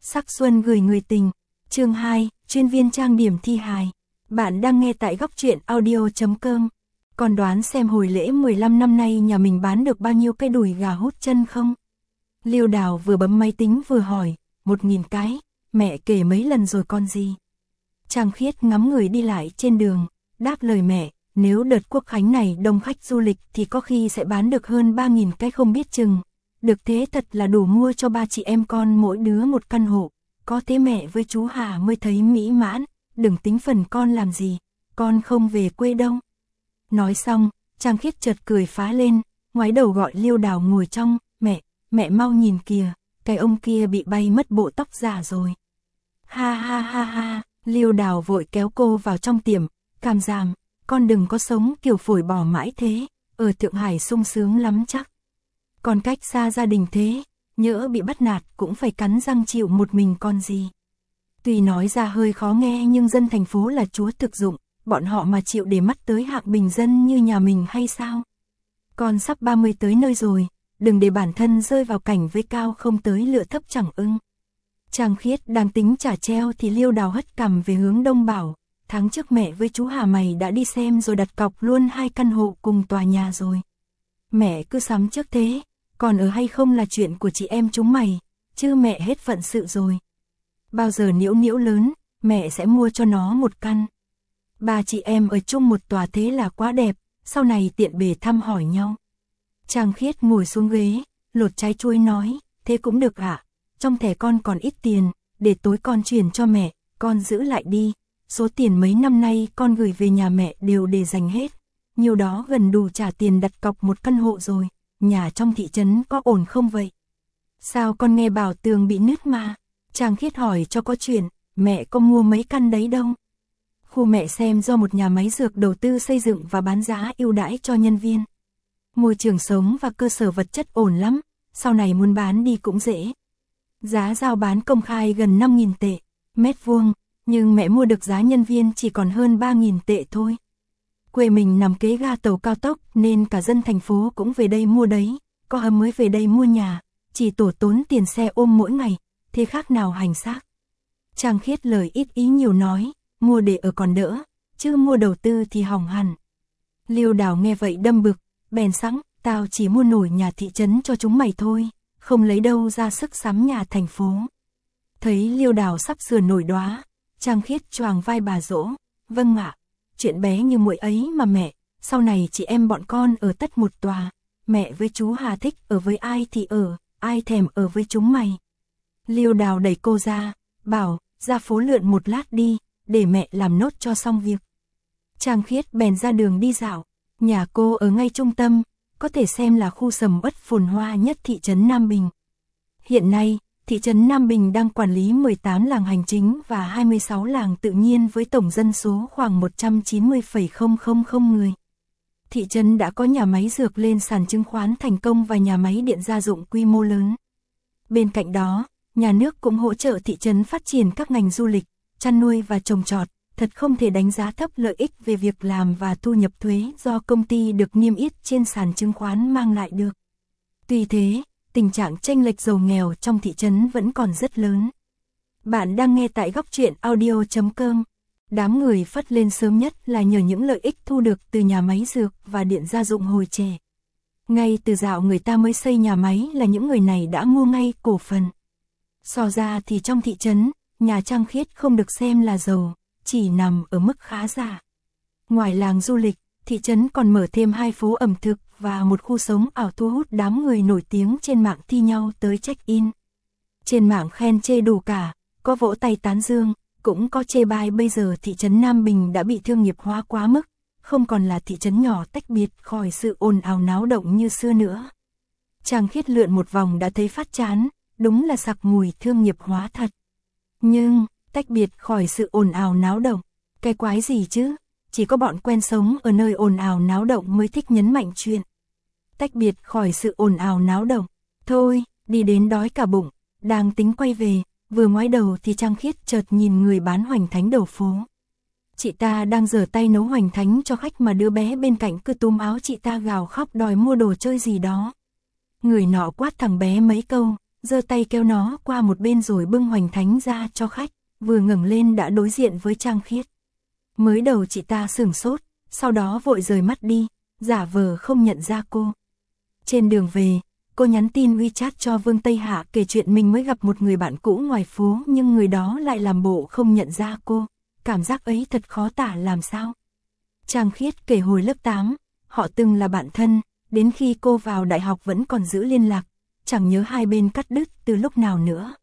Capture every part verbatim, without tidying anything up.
Sắc xuân gửi người tình. Chương hai, chuyên viên trang điểm thi hài. Bạn đang nghe tại góc truyện audio chấm com. Còn đoán xem hồi lễ mười lăm năm nay nhà mình bán được bao nhiêu cái đùi gà hút chân không? Liêu Đào vừa bấm máy tính vừa hỏi, một nghìn cái, mẹ kể mấy lần rồi con gì? Trang Khiết ngắm người đi lại trên đường, đáp lời mẹ, nếu đợt Quốc khánh này đông khách du lịch thì có khi sẽ bán được hơn ba nghìn cái không biết chừng. Được thế thật là đủ mua cho ba chị em con mỗi đứa một căn hộ, có thế mẹ với chú Hà mới thấy mỹ mãn, đừng tính phần con làm gì, con không về quê đâu. Nói xong, Trang Khiết chợt cười phá lên, ngoái đầu gọi Liêu Đào ngồi trong, mẹ, mẹ mau nhìn kìa, cái ông kia bị bay mất bộ tóc giả rồi. Ha ha ha ha, Liêu Đào vội kéo cô vào trong tiệm, cảm giảm, con đừng có sống kiểu phổi bỏ mãi thế, ở Thượng Hải sung sướng lắm chắc. Còn cách xa gia đình thế, nhỡ bị bắt nạt cũng phải cắn răng chịu một mình con gì. Tuy nói ra hơi khó nghe nhưng dân thành phố là chúa thực dụng, bọn họ mà chịu để mắt tới hạng bình dân như nhà mình hay sao? Con sắp ba mươi tới nơi rồi, đừng để bản thân rơi vào cảnh với cao không tới lựa thấp chẳng ưng. Trang Khiết đang tính trả treo thì Liêu Đào hất cằm về hướng đông bảo, tháng trước mẹ với chú Hà mày đã đi xem rồi đặt cọc luôn hai căn hộ cùng tòa nhà rồi. Mẹ cứ sắm trước thế, còn ở hay không là chuyện của chị em chúng mày, chứ mẹ hết phận sự rồi. Bao giờ Nhiễu Nhiễu lớn, mẹ sẽ mua cho nó một căn. Ba chị em ở chung một tòa thế là quá đẹp, sau này tiện bề thăm hỏi nhau. Trang Khiết ngồi xuống ghế, lột trái chuối nói, thế cũng được ạ, trong thẻ con còn ít tiền, để tối con chuyển cho mẹ, con giữ lại đi, số tiền mấy năm nay con gửi về nhà mẹ đều để dành hết, nhiều đó gần đủ trả tiền đặt cọc một căn hộ rồi, nhà trong thị trấn có ổn không vậy? Sao con nghe bảo tường bị nứt mà? Trang Khiết hỏi cho có chuyện, mẹ có mua mấy căn đấy đâu? Khu mẹ xem do một nhà máy dược đầu tư xây dựng và bán giá ưu đãi cho nhân viên. Môi trường sống và cơ sở vật chất ổn lắm, sau này muốn bán đi cũng dễ. Giá giao bán công khai gần năm nghìn tệ, mét vuông, nhưng mẹ mua được giá nhân viên chỉ còn hơn ba nghìn tệ thôi. Quê mình nằm kế ga tàu cao tốc nên cả dân thành phố cũng về đây mua đấy, có hâm mới về đây mua nhà, chỉ tổ tốn tiền xe ôm mỗi ngày, thế khác nào hành xác. Trang Khiết lời ít ý nhiều nói, mua để ở còn đỡ, chứ mua đầu tư thì hỏng hẳn. Liêu Đào nghe vậy đâm bực, bèn sẵn, tao chỉ mua nổi nhà thị trấn cho chúng mày thôi, không lấy đâu ra sức sắm nhà thành phố. Thấy Liêu Đào sắp sửa nổi đóa, Trang Khiết choàng vai bà dỗ, vâng ạ, chuyện bé như muội ấy mà mẹ, sau này chị em bọn con ở tất một tòa, mẹ với chú Hà thích ở với ai thì ở, ai thèm ở với chúng mày. Liêu Đào đẩy cô ra, bảo, ra phố lượn một lát đi, để mẹ làm nốt cho xong việc. Trang Khiết bèn ra đường đi dạo, nhà cô ở ngay trung tâm, có thể xem là khu sầm uất phồn hoa nhất thị trấn Nam Bình. Hiện nay, thị trấn Nam Bình đang quản lý mười tám làng hành chính và hai mươi sáu làng tự nhiên với tổng dân số khoảng một trăm chín mươi phẩy không không không người. Thị trấn đã có nhà máy dược lên sàn chứng khoán thành công và nhà máy điện gia dụng quy mô lớn. Bên cạnh đó, nhà nước cũng hỗ trợ thị trấn phát triển các ngành du lịch, chăn nuôi và trồng trọt, thật không thể đánh giá thấp lợi ích về việc làm và thu nhập thuế do công ty được niêm yết trên sàn chứng khoán mang lại được. Tuy thế, tình trạng chênh lệch giàu nghèo trong thị trấn vẫn còn rất lớn. Bạn đang nghe tại góc truyện audio chấm com. Đám người phất lên sớm nhất là nhờ những lợi ích thu được từ nhà máy dược và điện gia dụng hồi trẻ. Ngay từ dạo người ta mới xây nhà máy là những người này đã mua ngay cổ phần. So ra thì trong thị trấn, nhà Trang Khiết không được xem là giàu, chỉ nằm ở mức khá giả. Ngoài làng du lịch, thị trấn còn mở thêm hai phố ẩm thực và một khu sống ảo thu hút đám người nổi tiếng trên mạng thi nhau tới check-in. Trên mạng khen chê đủ cả, có vỗ tay tán dương, cũng có chê bai. Bây giờ thị trấn Nam Bình đã bị thương nghiệp hóa quá mức, không còn là thị trấn nhỏ tách biệt khỏi sự ồn ào náo động như xưa nữa. Trang Khiết lượn một vòng đã thấy phát chán, đúng là sặc mùi thương nghiệp hóa thật. Nhưng, tách biệt khỏi sự ồn ào náo động, cái quái gì chứ, chỉ có bọn quen sống ở nơi ồn ào náo động mới thích nhấn mạnh chuyện. Tách biệt khỏi sự ồn ào náo động, thôi, đi đến đói cả bụng, đang tính quay về, vừa ngoái đầu thì Trang Khiết chợt nhìn người bán hoành thánh đầu phố. Chị ta đang giở tay nấu hoành thánh cho khách mà đứa bé bên cạnh cứ túm áo chị ta gào khóc đòi mua đồ chơi gì đó. Người nọ quát thằng bé mấy câu, giơ tay kéo nó qua một bên rồi bưng hoành thánh ra cho khách, vừa ngẩng lên đã đối diện với Trang Khiết. Mới đầu chị ta sửng sốt, sau đó vội rời mắt đi, giả vờ không nhận ra cô. Trên đường về, cô nhắn tin WeChat cho Vương Tây Hạ kể chuyện mình mới gặp một người bạn cũ ngoài phố nhưng người đó lại làm bộ không nhận ra cô. Cảm giác ấy thật khó tả làm sao. Trang Khiết kể hồi lớp tám, họ từng là bạn thân, đến khi cô vào đại học vẫn còn giữ liên lạc, chẳng nhớ hai bên cắt đứt từ lúc nào nữa.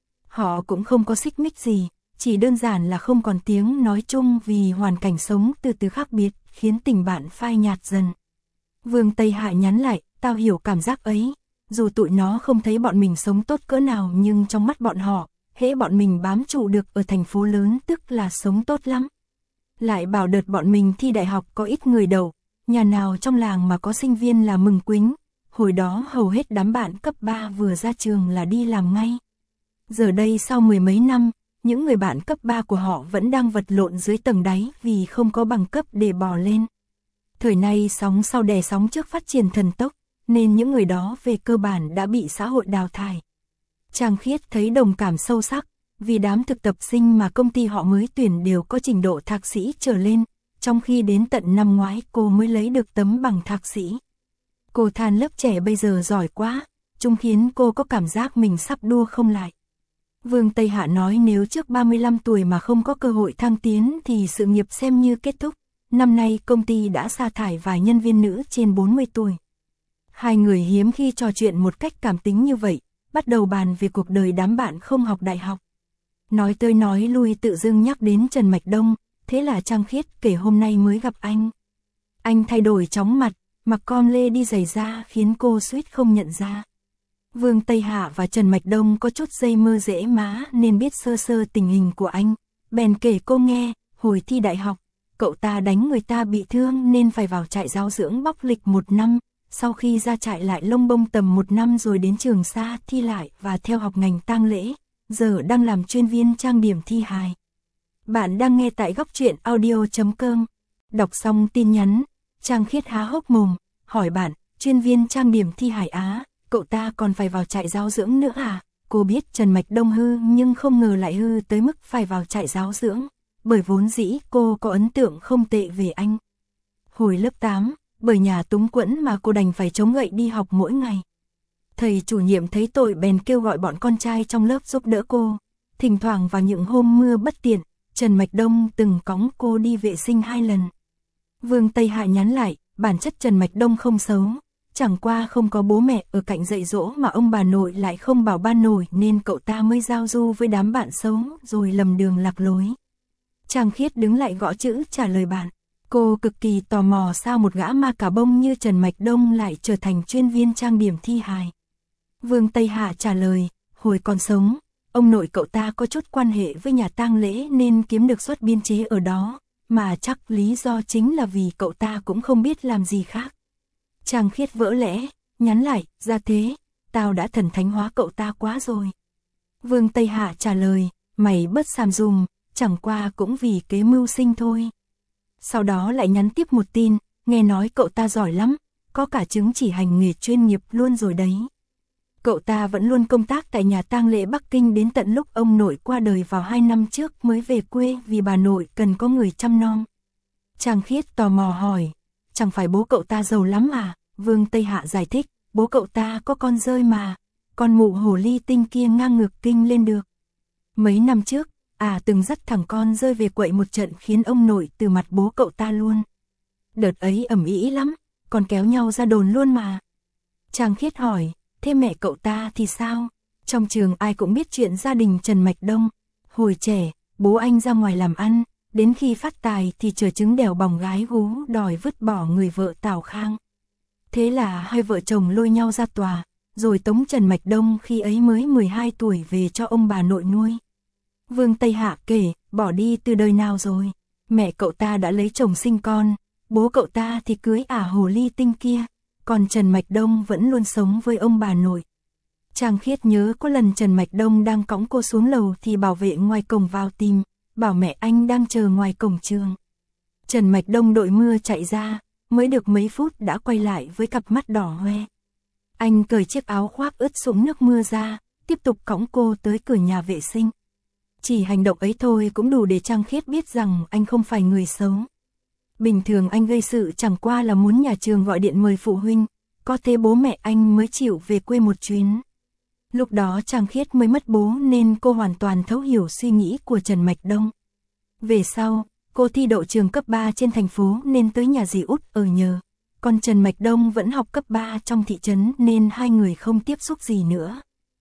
Họ cũng không có xích mích gì, chỉ đơn giản là không còn tiếng nói chung vì hoàn cảnh sống từ từ khác biệt, khiến tình bạn phai nhạt dần. Vương Tây Hạ nhắn lại, tao hiểu cảm giác ấy, dù tụi nó không thấy bọn mình sống tốt cỡ nào nhưng trong mắt bọn họ, hễ bọn mình bám trụ được ở thành phố lớn tức là sống tốt lắm. Lại bảo đợt bọn mình thi đại học có ít người đậu, nhà nào trong làng mà có sinh viên là mừng quính, hồi đó hầu hết đám bạn cấp ba vừa ra trường là đi làm ngay. Giờ đây sau mười mấy năm, những người bạn cấp ba của họ vẫn đang vật lộn dưới tầng đáy vì không có bằng cấp để bò lên. Thời nay sóng sau đè sóng trước phát triển thần tốc, nên những người đó về cơ bản đã bị xã hội đào thải. Trang Khiết thấy đồng cảm sâu sắc, vì đám thực tập sinh mà công ty họ mới tuyển đều có trình độ thạc sĩ trở lên, trong khi đến tận năm ngoái cô mới lấy được tấm bằng thạc sĩ. Cô than lớp trẻ bây giờ giỏi quá, chúng khiến cô có cảm giác mình sắp đua không lại. Vương Tây Hạ nói nếu trước ba mươi lăm tuổi mà không có cơ hội thăng tiến thì sự nghiệp xem như kết thúc. Năm nay công ty đã sa thải vài nhân viên nữ trên bốn mươi tuổi. Hai người hiếm khi trò chuyện một cách cảm tính như vậy, bắt đầu bàn về cuộc đời đám bạn không học đại học. Nói tới nói lui tự dưng nhắc đến Trần Mạch Đông, thế là Trang Khiết kể hôm nay mới gặp anh. Anh thay đổi chóng mặt, mặc com lê đi giày da khiến cô suýt không nhận ra. Vương Tây Hạ và Trần Mạch Đông có chút dây mơ rễ má nên biết sơ sơ tình hình của anh, bèn kể cô nghe, hồi thi đại học, cậu ta đánh người ta bị thương nên phải vào trại giáo dưỡng bóc lịch một năm, sau khi ra trại lại lông bông tầm một năm rồi đến Trường Sa thi lại và theo học ngành tang lễ, giờ đang làm chuyên viên trang điểm thi hài. Bạn đang nghe tại góc truyện audio chấm com. Đọc xong tin nhắn, Trang Khiết há hốc mồm, hỏi bạn, chuyên viên trang điểm thi hài á, cậu ta còn phải vào trại giáo dưỡng nữa à? Cô biết Trần Mạch Đông hư nhưng không ngờ lại hư tới mức phải vào trại giáo dưỡng, bởi vốn dĩ cô có ấn tượng không tệ về anh. Hồi lớp tám, bởi nhà túng quẫn mà cô đành phải chống gậy đi học mỗi ngày. Thầy chủ nhiệm thấy tội bèn kêu gọi bọn con trai trong lớp giúp đỡ cô. Thỉnh thoảng vào những hôm mưa bất tiện, Trần Mạch Đông từng cõng cô đi vệ sinh hai lần. Vương Tây Hạ nhắn lại, bản chất Trần Mạch Đông không xấu, chẳng qua không có bố mẹ ở cạnh dạy dỗ mà ông bà nội lại không bảo ban nổi nên cậu ta mới giao du với đám bạn xấu rồi lầm đường lạc lối. Trang Khiết đứng lại gõ chữ trả lời bạn. Cô cực kỳ tò mò sao một gã ma cà bông như Trần Mạch Đông lại trở thành chuyên viên trang điểm thi hài. Vương Tây Hạ trả lời, hồi còn sống, ông nội cậu ta có chút quan hệ với nhà tang lễ nên kiếm được suất biên chế ở đó, mà chắc lý do chính là vì cậu ta cũng không biết làm gì khác. Trang Khiết vỡ lẽ, nhắn lại, ra thế, tao đã thần thánh hóa cậu ta quá rồi. Vương Tây Hạ trả lời, mày bớt xàm dùm, chẳng qua cũng vì kế mưu sinh thôi. Sau đó lại nhắn tiếp một tin, nghe nói cậu ta giỏi lắm, có cả chứng chỉ hành nghề chuyên nghiệp luôn rồi đấy. Cậu ta vẫn luôn công tác tại nhà tang lễ Bắc Kinh đến tận lúc ông nội qua đời vào hai năm trước mới về quê vì bà nội cần có người chăm nom. Trang Khiết tò mò hỏi, chẳng phải bố cậu ta giàu lắm à? Vương Tây Hạ giải thích, bố cậu ta có con rơi mà, con mụ hồ ly tinh kia ngang ngược kinh lên được. Mấy năm trước, à từng dắt thằng con rơi về quậy một trận khiến ông nội từ mặt bố cậu ta luôn. Đợt ấy ầm ĩ lắm, còn kéo nhau ra đồn luôn mà. Trang Khiết hỏi, thế mẹ cậu ta thì sao? Trong trường ai cũng biết chuyện gia đình Trần Mạch Đông. Hồi trẻ, bố anh ra ngoài làm ăn, đến khi phát tài thì chờ trứng đèo bòng gái gú đòi vứt bỏ người vợ Tào Khang. Thế là hai vợ chồng lôi nhau ra tòa, rồi tống Trần Mạch Đông khi ấy mới mười hai tuổi về cho ông bà nội nuôi. Vương Tây Hạ kể, bỏ đi từ đời nào rồi, mẹ cậu ta đã lấy chồng sinh con, bố cậu ta thì cưới ả hồ ly tinh kia, còn Trần Mạch Đông vẫn luôn sống với ông bà nội. Trang Khiết nhớ có lần Trần Mạch Đông đang cõng cô xuống lầu thì bảo vệ ngoài cổng vào tìm, bảo mẹ anh đang chờ ngoài cổng trường. Trần Mạch Đông đội mưa chạy ra, mới được mấy phút đã quay lại với cặp mắt đỏ hoe. Anh cởi chiếc áo khoác ướt sũng nước mưa ra, tiếp tục cõng cô tới cửa nhà vệ sinh. Chỉ hành động ấy thôi cũng đủ để Trang Khiết biết rằng anh không phải người xấu. Bình thường anh gây sự chẳng qua là muốn nhà trường gọi điện mời phụ huynh, có thế bố mẹ anh mới chịu về quê một chuyến. Lúc đó Trang Khiết mới mất bố nên cô hoàn toàn thấu hiểu suy nghĩ của Trần Mạch Đông. Về sau, cô thi đậu trường cấp ba trên thành phố nên tới nhà dì út ở nhờ. Còn Trần Mạch Đông vẫn học cấp ba trong thị trấn nên hai người không tiếp xúc gì nữa.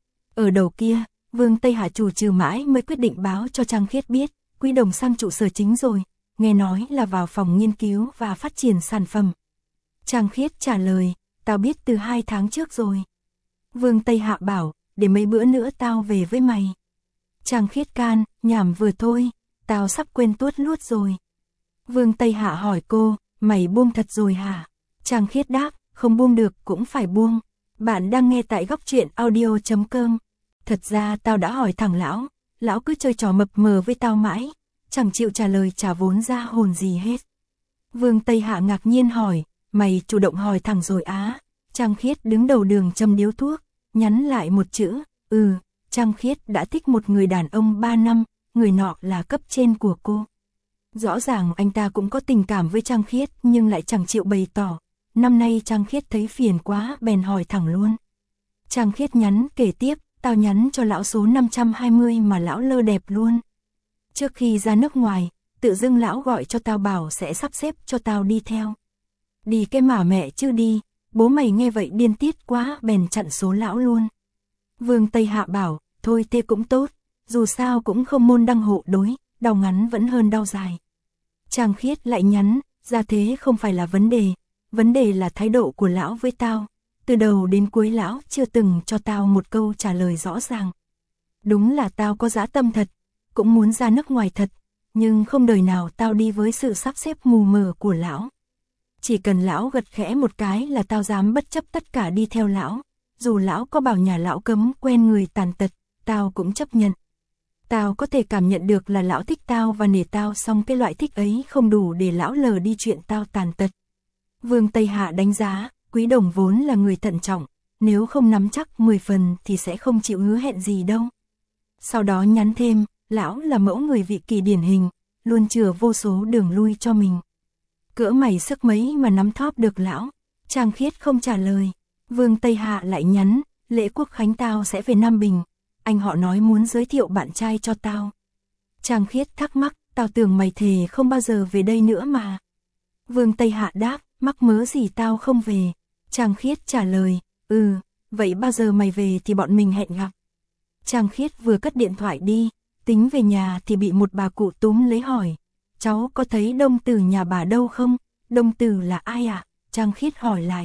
Ở đầu kia, Vương Tây Hạ chủ trừ mãi mới quyết định báo cho Trang Khiết biết, Quý Đồng sang trụ sở chính rồi, nghe nói là vào phòng nghiên cứu và phát triển sản phẩm. Trang Khiết trả lời, tao biết từ hai tháng trước rồi. Vương Tây Hạ bảo, để mấy bữa nữa tao về với mày. Trang Khiết can, nhảm vừa thôi, tao sắp quên tuốt luốt rồi. Vương Tây Hạ hỏi cô, mày buông thật rồi hả? Trang Khiết đáp, không buông được cũng phải buông. Bạn đang nghe tại góc truyện audio chấm com. Thật ra tao đã hỏi thẳng lão, lão cứ chơi trò mập mờ với tao mãi, chẳng chịu trả lời trả vốn ra hồn gì hết. Vương Tây Hạ ngạc nhiên hỏi, mày chủ động hỏi thẳng rồi á? Trang Khiết đứng đầu đường châm điếu thuốc, nhắn lại một chữ, ừ, Trang Khiết đã thích một người đàn ông ba năm, người nọ là cấp trên của cô. Rõ ràng anh ta cũng có tình cảm với Trang Khiết nhưng lại chẳng chịu bày tỏ. Năm nay Trang Khiết thấy phiền quá bèn hỏi thẳng luôn. Trang Khiết nhắn kể tiếp, tao nhắn cho lão số năm trăm hai mươi mà lão lơ đẹp luôn. Trước khi ra nước ngoài, tự dưng lão gọi cho tao bảo sẽ sắp xếp cho tao đi theo. Đi cái mà mẹ chứ đi, bố mày nghe vậy điên tiết quá bèn chặn số lão luôn. Vương Tây Hạ bảo, thôi thế cũng tốt, dù sao cũng không môn đăng hộ đối, đau ngắn vẫn hơn đau dài. Trang Khiết lại nhắn, ra thế không phải là vấn đề, vấn đề là thái độ của lão với tao. Từ đầu đến cuối lão chưa từng cho tao một câu trả lời rõ ràng. Đúng là tao có dã tâm thật, cũng muốn ra nước ngoài thật, nhưng không đời nào tao đi với sự sắp xếp mù mờ của lão. Chỉ cần lão gật khẽ một cái là tao dám bất chấp tất cả đi theo lão, dù lão có bảo nhà lão cấm quen người tàn tật, tao cũng chấp nhận. Tao có thể cảm nhận được là lão thích tao và nể tao, song cái loại thích ấy không đủ để lão lờ đi chuyện tao tàn tật. Vương Tây Hạ đánh giá, Quý Đồng vốn là người thận trọng, nếu không nắm chắc mười phần thì sẽ không chịu hứa hẹn gì đâu. Sau đó nhắn thêm, lão là mẫu người vị kỳ điển hình, luôn chừa vô số đường lui cho mình. Cỡ mày sức mấy mà nắm thóp được lão? Trang Khiết không trả lời. Vương Tây Hạ lại nhắn, lễ quốc khánh tao sẽ về Nam Bình, anh họ nói muốn giới thiệu bạn trai cho tao. Trang Khiết thắc mắc, tao tưởng mày thề không bao giờ về đây nữa mà. Vương Tây Hạ đáp, mắc mớ gì tao không về. Trang Khiết trả lời, ừ, vậy bao giờ mày về thì bọn mình hẹn gặp. Trang Khiết vừa cất điện thoại đi, tính về nhà thì bị một bà cụ túm lấy hỏi, cháu có thấy Đông Tử nhà bà đâu không? Đông Tử là ai ạ? À? Trang Khiết hỏi lại.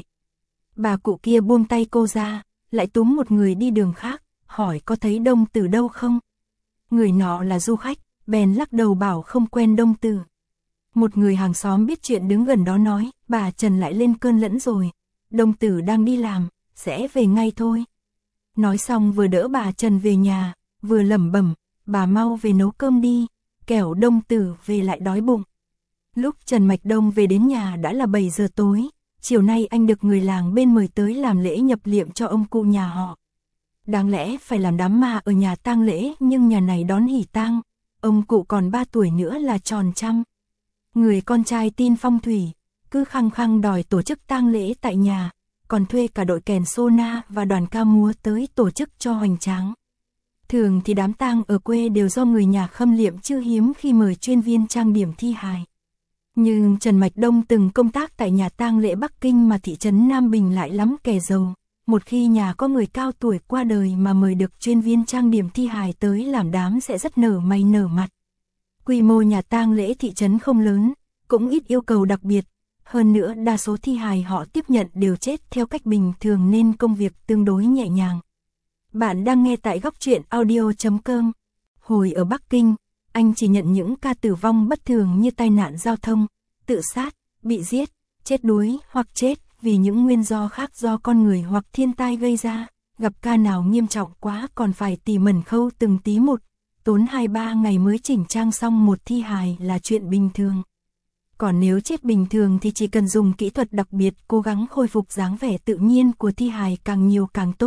Bà cụ kia buông tay cô ra, lại túm một người đi đường khác, hỏi có thấy Đông Tử đâu không? Người nọ là du khách, bèn lắc đầu bảo không quen Đông Tử. Một người hàng xóm biết chuyện đứng gần đó nói, bà Trần lại lên cơn lẫn rồi, Đông Tử đang đi làm, sẽ về ngay thôi. Nói xong vừa đỡ bà Trần về nhà, vừa lẩm bẩm, bà mau về nấu cơm đi, kẻo Đông Tử về lại đói bụng. Lúc Trần Mạch Đông về đến nhà đã là bảy giờ tối, chiều nay anh được người làng bên mời tới làm lễ nhập liệm cho ông cụ nhà họ. Đáng lẽ phải làm đám ma ở nhà tang lễ nhưng nhà này đón hỉ tang, ông cụ còn ba tuổi nữa là tròn trăm. Người con trai tin phong thủy, cứ khăng khăng đòi tổ chức tang lễ tại nhà, còn thuê cả đội kèn sona và đoàn ca múa tới tổ chức cho hoành tráng. Thường thì đám tang ở quê đều do người nhà khâm liệm chứ hiếm khi mời chuyên viên trang điểm thi hài. Nhưng Trần Mạch Đông từng công tác tại nhà tang lễ Bắc Kinh mà thị trấn Nam Bình lại lắm kẻ giàu. Một khi nhà có người cao tuổi qua đời mà mời được chuyên viên trang điểm thi hài tới làm đám sẽ rất nở mày nở mặt. Quy mô nhà tang lễ thị trấn không lớn, cũng ít yêu cầu đặc biệt. Hơn nữa đa số thi hài họ tiếp nhận đều chết theo cách bình thường nên công việc tương đối nhẹ nhàng. Bạn đang nghe tại góc truyện audio chấm com. Hồi ở Bắc Kinh, anh chỉ nhận những ca tử vong bất thường như tai nạn giao thông, tự sát, bị giết, chết đuối hoặc chết vì những nguyên do khác do con người hoặc thiên tai gây ra. Gặp ca nào nghiêm trọng quá còn phải tỉ mẩn khâu từng tí một, tốn hai ba ngày mới chỉnh trang xong một thi hài là chuyện bình thường. Còn nếu chết bình thường thì chỉ cần dùng kỹ thuật đặc biệt cố gắng khôi phục dáng vẻ tự nhiên của thi hài càng nhiều càng tốt,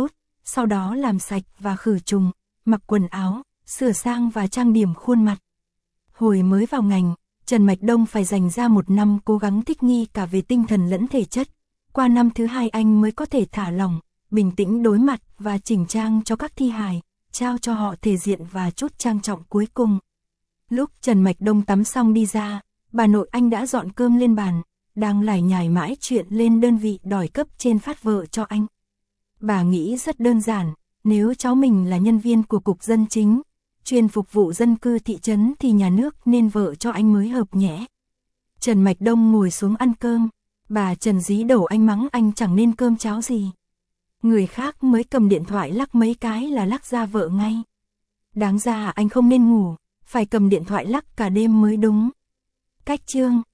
sau đó làm sạch và khử trùng, mặc quần áo, sửa sang và trang điểm khuôn mặt. Hồi mới vào ngành, Trần Mạch Đông phải dành ra một năm cố gắng thích nghi cả về tinh thần lẫn thể chất. Qua năm thứ hai anh mới có thể thả lỏng, bình tĩnh đối mặt và chỉnh trang cho các thi hài, trao cho họ thể diện và chút trang trọng cuối cùng. Lúc Trần Mạch Đông tắm xong đi ra, bà nội anh đã dọn cơm lên bàn, đang lải nhải mãi chuyện lên đơn vị đòi cấp trên phát vợ cho anh. Bà nghĩ rất đơn giản, nếu cháu mình là nhân viên của cục dân chính, chuyên phục vụ dân cư thị trấn thì nhà nước nên vợ cho anh mới hợp nhẽ. Trần Mạch Đông ngồi xuống ăn cơm, bà Trần dí đầu anh mắng anh chẳng nên cơm cháo gì. Người khác mới cầm điện thoại lắc mấy cái là lắc ra vợ ngay. Đáng ra anh không nên ngủ, phải cầm điện thoại lắc cả đêm mới đúng. Cách chương